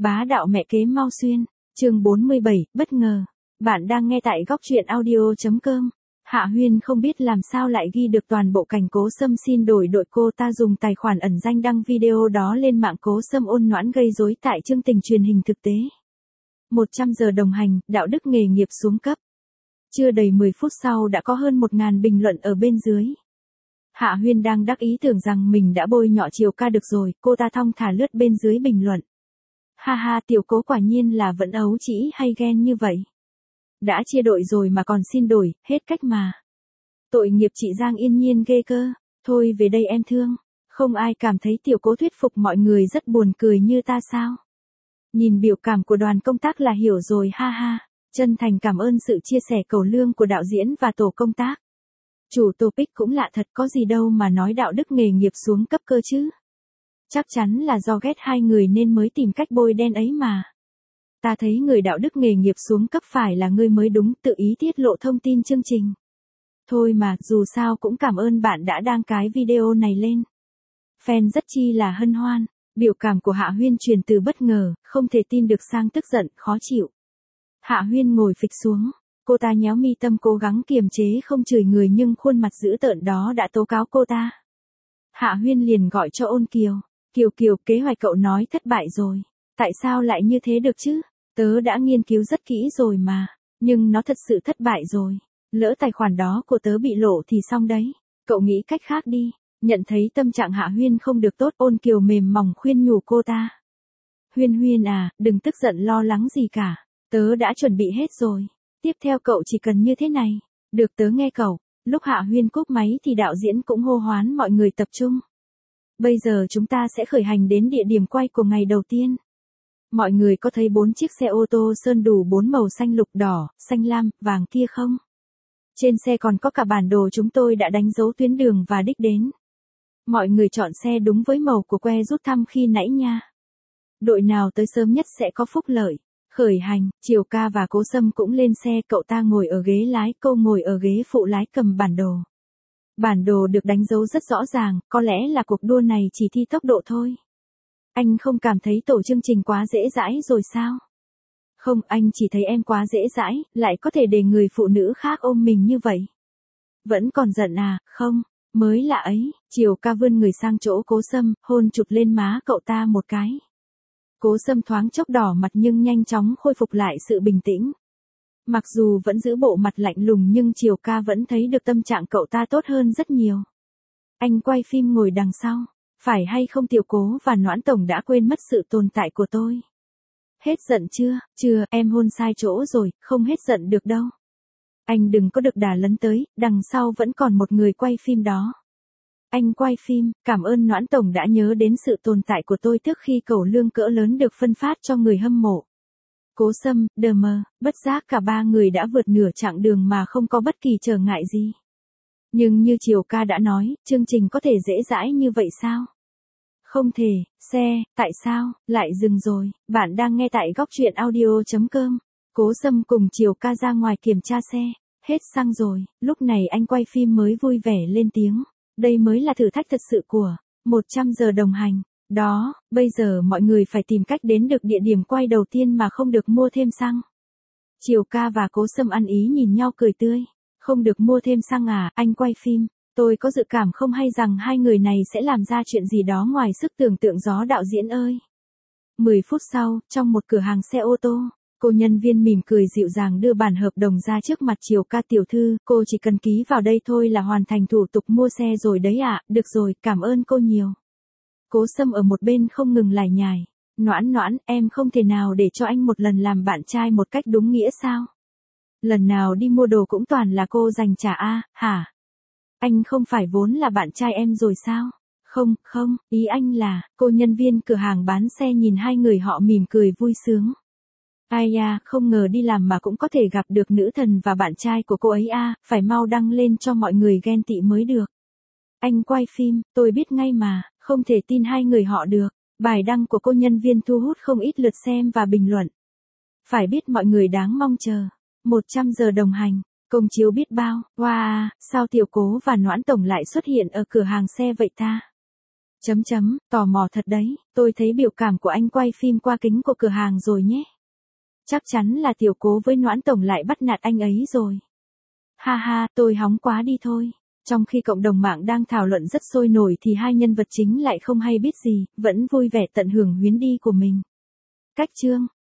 Bá đạo mẹ kế Mao Xuyên, chương 47, bất ngờ. Bạn đang nghe tại góc truyện audio.com. Hạ Huyên không biết làm sao lại ghi được toàn bộ cảnh Cố Sâm xin đổi đội, cô ta dùng tài khoản ẩn danh đăng video đó lên mạng. Cố Sâm ôn nhoãn gây rối tại chương trình truyền hình thực tế. 100 giờ đồng hành, đạo đức nghề nghiệp xuống cấp. Chưa đầy 10 phút sau đã có hơn 1.000 bình luận ở bên dưới. Hạ Huyên đang đắc ý tưởng rằng mình đã bôi nhọ Triều Ca được rồi, cô ta thong thả lướt bên dưới bình luận. Ha ha, tiểu Cố quả nhiên là vẫn ấu trĩ hay ghen như vậy. Đã chia đội rồi mà còn xin đổi, hết cách mà. Tội nghiệp chị Giang Yên Nhiên ghê cơ, thôi về đây em thương. Không ai cảm thấy tiểu Cố thuyết phục mọi người rất buồn cười như ta sao? Nhìn biểu cảm của đoàn công tác là hiểu rồi, ha ha. Chân thành cảm ơn sự chia sẻ cầu lương của đạo diễn và tổ công tác. Chủ topic cũng lạ thật, có gì đâu mà nói đạo đức nghề nghiệp xuống cấp cơ chứ. Chắc chắn là do ghét hai người nên mới tìm cách bôi đen ấy mà. Ta thấy người đạo đức nghề nghiệp xuống cấp phải là ngươi mới đúng, tự ý tiết lộ thông tin chương trình. Thôi mà, dù sao cũng cảm ơn bạn đã đăng cái video này lên. Fan rất chi là hân hoan. Biểu cảm của Hạ Huyên chuyển từ bất ngờ, không thể tin được sang tức giận, khó chịu. Hạ Huyên ngồi phịch xuống. Cô ta nhéo mi tâm cố gắng kiềm chế không chửi người, nhưng khuôn mặt dữ tợn đó đã tố cáo cô ta. Hạ Huyên liền gọi cho Ôn Kiều. Kiều, kế hoạch cậu nói thất bại rồi. Tại sao lại như thế được chứ? Tớ đã nghiên cứu rất kỹ rồi mà. Nhưng nó thật sự thất bại rồi. Lỡ tài khoản đó của tớ bị lộ thì xong đấy. Cậu nghĩ cách khác đi. Nhận thấy tâm trạng Hạ Huyên không được tốt, Ôn Kiều mềm mỏng khuyên nhủ cô ta. Huyên à, đừng tức giận lo lắng gì cả. Tớ đã chuẩn bị hết rồi. Tiếp theo cậu chỉ cần như thế này. Được, tớ nghe cậu. Lúc Hạ Huyên cúp máy thì đạo diễn cũng hô hoán mọi người tập trung. Bây giờ chúng ta sẽ khởi hành đến địa điểm quay của ngày đầu tiên. Mọi người có thấy 4 chiếc xe ô tô sơn đủ 4 màu xanh, lục, đỏ, xanh lam, vàng kia không? Trên xe còn có cả bản đồ chúng tôi đã đánh dấu tuyến đường và đích đến. Mọi người chọn xe đúng với màu của que rút thăm khi nãy nha. Đội nào tới sớm nhất sẽ có phúc lợi. Khởi hành, Triều Ca và Cố Sâm cũng lên xe, cậu ta ngồi ở ghế lái, cô ngồi ở ghế phụ lái cầm bản đồ. Bản đồ được đánh dấu rất rõ ràng, có lẽ là cuộc đua này chỉ thi tốc độ thôi. Anh không cảm thấy tổ chương trình quá dễ dãi rồi sao? Không, anh chỉ thấy em quá dễ dãi, lại có thể để người phụ nữ khác ôm mình như vậy. Vẫn còn giận à? Không, mới lạ ấy. Triều Ca vươn người sang chỗ Cố Sâm, hôn chụp lên má cậu ta một cái. Cố Sâm thoáng chốc đỏ mặt nhưng nhanh chóng khôi phục lại sự bình tĩnh. Mặc dù vẫn giữ bộ mặt lạnh lùng nhưng Triều Ca vẫn thấy được tâm trạng cậu ta tốt hơn rất nhiều. Anh quay phim ngồi đằng sau. Phải hay không tiểu Cố và Noãn Tổng đã quên mất sự tồn tại của tôi? Hết giận chưa? Chưa, em hôn sai chỗ rồi, không hết giận được đâu. Anh đừng có được đà lấn tới, đằng sau vẫn còn một người quay phim đó. Anh quay phim, cảm ơn Noãn Tổng đã nhớ đến sự tồn tại của tôi trước khi cẩu lương cỡ lớn được phân phát cho người hâm mộ. Cố Sâm, đờ mờ, bất giác cả ba người đã vượt nửa chặng đường mà không có bất kỳ trở ngại gì. Nhưng như Triều Ca đã nói, chương trình có thể dễ dãi như vậy sao? Không thể, tại sao, lại dừng rồi? Bạn đang nghe tại góc truyện audio.com. Cố Sâm cùng Triều Ca ra ngoài kiểm tra xe. Hết xăng rồi, lúc này anh quay phim mới vui vẻ lên tiếng. Đây mới là thử thách thật sự của 100 giờ đồng hành. Đó, bây giờ mọi người phải tìm cách đến được địa điểm quay đầu tiên mà không được mua thêm xăng. Triều Ca và Cố Sâm ăn ý nhìn nhau cười tươi. Không được mua thêm xăng à? Anh quay phim. Tôi có dự cảm không hay rằng hai người này sẽ làm ra chuyện gì đó ngoài sức tưởng tượng gió đạo diễn ơi. 10 phút sau, trong một cửa hàng xe ô tô, cô nhân viên mỉm cười dịu dàng đưa bản hợp đồng ra trước mặt Triều Ca. Tiểu thư, cô chỉ cần ký vào đây thôi là hoàn thành thủ tục mua xe rồi đấy ạ. Được rồi, cảm ơn cô nhiều. Cố Sâm ở một bên không ngừng lải nhải. Noãn, em không thể nào để cho anh một lần làm bạn trai một cách đúng nghĩa sao? Lần nào đi mua đồ cũng toàn là cô dành trả a, hả? Anh không phải vốn là bạn trai em rồi sao? Không, ý anh là, cô nhân viên cửa hàng bán xe nhìn hai người họ mỉm cười vui sướng. Ai da, không ngờ đi làm mà cũng có thể gặp được nữ thần và bạn trai của cô ấy a, phải mau đăng lên cho mọi người ghen tị mới được. Anh quay phim, tôi biết ngay mà, không thể tin hai người họ được. Bài đăng của cô nhân viên thu hút không ít lượt xem và bình luận. Phải biết mọi người đáng mong chờ. 100 giờ đồng hành. Công chiếu biết bao, wow, sao tiểu Cố và Noãn Tổng lại xuất hiện ở cửa hàng xe vậy ta? Tò mò thật đấy, tôi thấy biểu cảm của anh quay phim qua kính của cửa hàng rồi nhé. Chắc chắn là tiểu cố với Noãn Tổng lại bắt nạt anh ấy rồi. Ha ha, tôi hóng quá đi thôi. Trong khi cộng đồng mạng đang thảo luận rất sôi nổi thì hai nhân vật chính lại không hay biết gì, vẫn vui vẻ tận hưởng chuyến đi của mình. Cách chương